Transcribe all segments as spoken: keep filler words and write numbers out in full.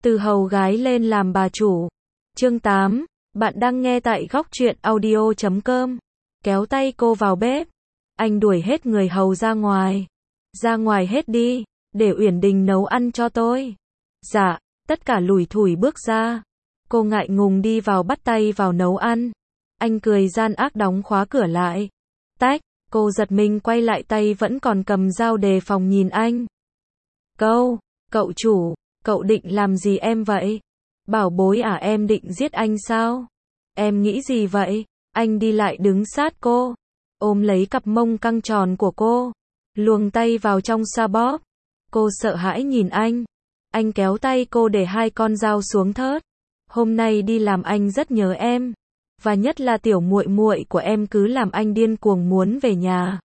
Từ hầu gái lên làm bà chủ. Chương tám. Bạn đang nghe tại góc truyện audio chấm com. Kéo tay cô vào bếp. Anh đuổi hết người hầu ra ngoài. Ra ngoài hết đi, để Uyển Đình nấu ăn cho tôi. Dạ, tất cả lủi thủi bước ra. Cô ngại ngùng đi vào bắt tay vào nấu ăn. Anh cười gian ác đóng khóa cửa lại. Tách, cô giật mình quay lại tay vẫn còn cầm dao đề phòng nhìn anh. Câu, cậu chủ, cậu định làm gì em vậy? Bảo bối à, em định giết anh sao? Em nghĩ gì vậy? Anh đi lại đứng sát cô, ôm lấy cặp mông căng tròn của cô, luồng tay vào trong xoa bóp. Cô sợ hãi nhìn anh. Anh kéo tay cô để hai con dao xuống thớt. Hôm nay đi làm anh rất nhớ em, và nhất là tiểu muội muội của em cứ làm anh điên cuồng muốn về nhà.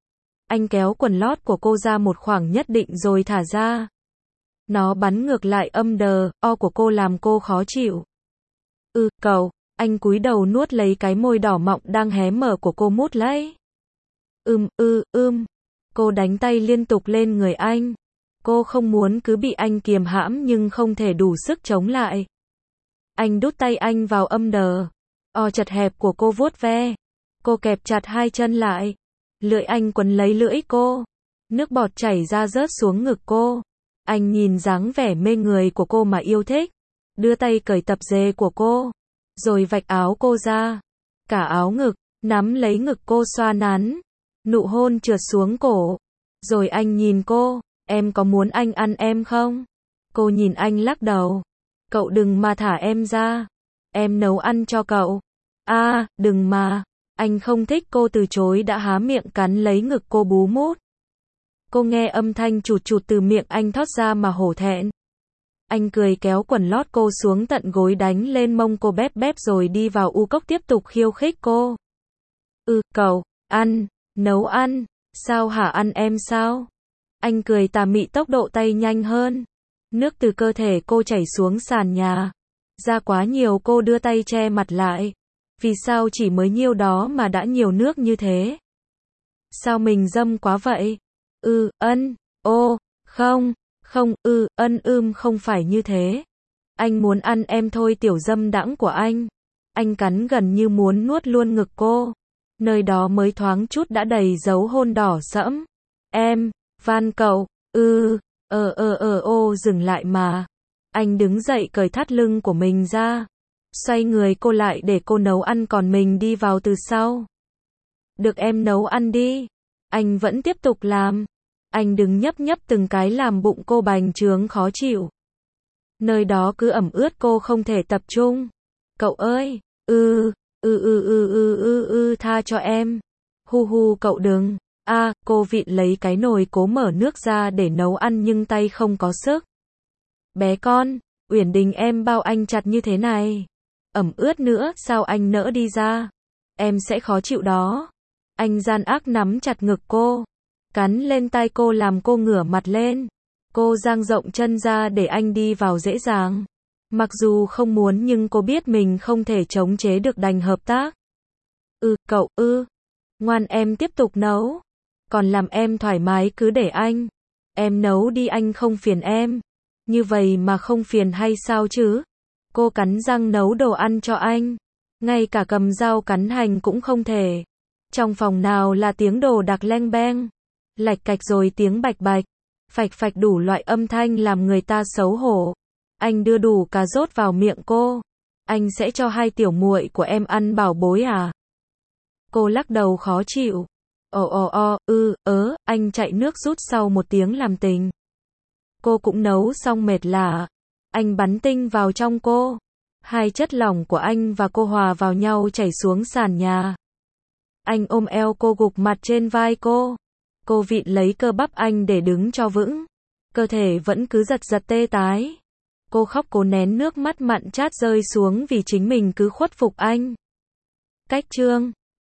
Anh kéo quần lót của cô ra một khoảng nhất định rồi thả ra. Nó bắn ngược lại âm đờ, o của cô làm cô khó chịu. Ừ, cậu. Anh cúi đầu nuốt lấy cái môi đỏ mọng đang hé mở của cô mút lấy. Ưm, ư, ưm. Cô đánh tay liên tục lên người anh. Cô không muốn cứ bị anh kiềm hãm nhưng không thể đủ sức chống lại. Anh đút tay anh vào âm đờ. O chật hẹp của cô vuốt ve. Cô kẹp chặt hai chân lại. Lưỡi anh quấn lấy lưỡi cô. Nước bọt chảy ra rớt xuống ngực cô. Anh nhìn dáng vẻ mê người của cô mà yêu thích. Đưa tay cởi tập dề của cô. Rồi vạch áo cô ra. Cả áo ngực, nắm lấy ngực cô xoa nắn. Nụ hôn trượt xuống cổ. Rồi anh nhìn cô. Em có muốn anh ăn em không? Cô nhìn anh lắc đầu. Cậu đừng mà thả em ra. Em nấu ăn cho cậu. A, à, đừng mà. Anh không thích cô từ chối đã há miệng cắn lấy ngực cô bú mút. Cô nghe âm thanh chụt chụt từ miệng anh thoát ra mà hổ thẹn. Anh cười kéo quần lót cô xuống tận gối đánh lên mông cô bép bép rồi đi vào u cốc tiếp tục khiêu khích cô. Ừ, cậu, ăn, nấu ăn, sao hả, ăn em sao? Anh cười tà mị tốc độ tay nhanh hơn. Nước từ cơ thể cô chảy xuống sàn nhà. Ra quá nhiều cô đưa tay che mặt lại. Vì sao chỉ mới nhiêu đó mà đã nhiều nước như thế? Sao mình dâm quá vậy? Ừ, ân, ô, không, không, ư, ân ưm không phải như thế. Anh muốn ăn em thôi tiểu dâm đãng của anh. Anh cắn gần như muốn nuốt luôn ngực cô. Nơi đó mới thoáng chút đã đầy dấu hôn đỏ sẫm. Em, van cậu, ư, ờ ờ ờ ô dừng lại mà. Anh đứng dậy cởi thắt lưng của mình ra. Xoay người cô lại để cô nấu ăn còn mình đi vào từ sau. Được em nấu ăn đi. Anh vẫn tiếp tục làm. Anh đứng nhấp nhấp từng cái làm bụng cô bành trướng khó chịu. Nơi đó cứ ẩm ướt cô không thể tập trung. Cậu ơi, ư, ư ư ư ư ư ư tha cho em. Hu hu cậu đừng. A, à, cô vịn lấy cái nồi cố mở nước ra để nấu ăn nhưng tay không có sức. Bé con, Uyển Đình em bao anh chặt như thế này. Ẩm ướt nữa, sao anh nỡ đi ra? Em sẽ khó chịu đó. Anh gian ác nắm chặt ngực cô. Cắn lên tai cô làm cô ngửa mặt lên. Cô dang rộng chân ra để anh đi vào dễ dàng. Mặc dù không muốn nhưng cô biết mình không thể chống chế được đành hợp tác. Ừ, cậu ư. Ngoan em tiếp tục nấu. Còn làm em thoải mái cứ để anh. Em nấu đi anh không phiền em. Như vậy mà không phiền hay sao chứ? Cô cắn răng nấu đồ ăn cho anh. Ngay cả cầm dao cắn hành cũng không thể. Trong phòng nào là tiếng đồ đạc leng beng. Lạch cạch rồi tiếng bạch bạch, phạch phạch đủ loại âm thanh làm người ta xấu hổ. Anh đưa đủ cà rốt vào miệng cô. Anh sẽ cho hai tiểu muội của em ăn bảo bối à? Cô lắc đầu khó chịu. Ồ ồ o, ư, ớ, anh chạy nước rút sau một tiếng làm tình. Cô cũng nấu xong mệt lả. Anh bắn tinh vào trong cô. Hai chất lỏng của anh và cô hòa vào nhau chảy xuống sàn nhà. Anh ôm eo cô gục mặt trên vai cô. Cô vịn lấy cơ bắp anh để đứng cho vững. Cơ thể vẫn cứ giật giật tê tái. Cô khóc cố nén nước mắt mặn chát rơi xuống vì chính mình cứ khuất phục anh. Cách chương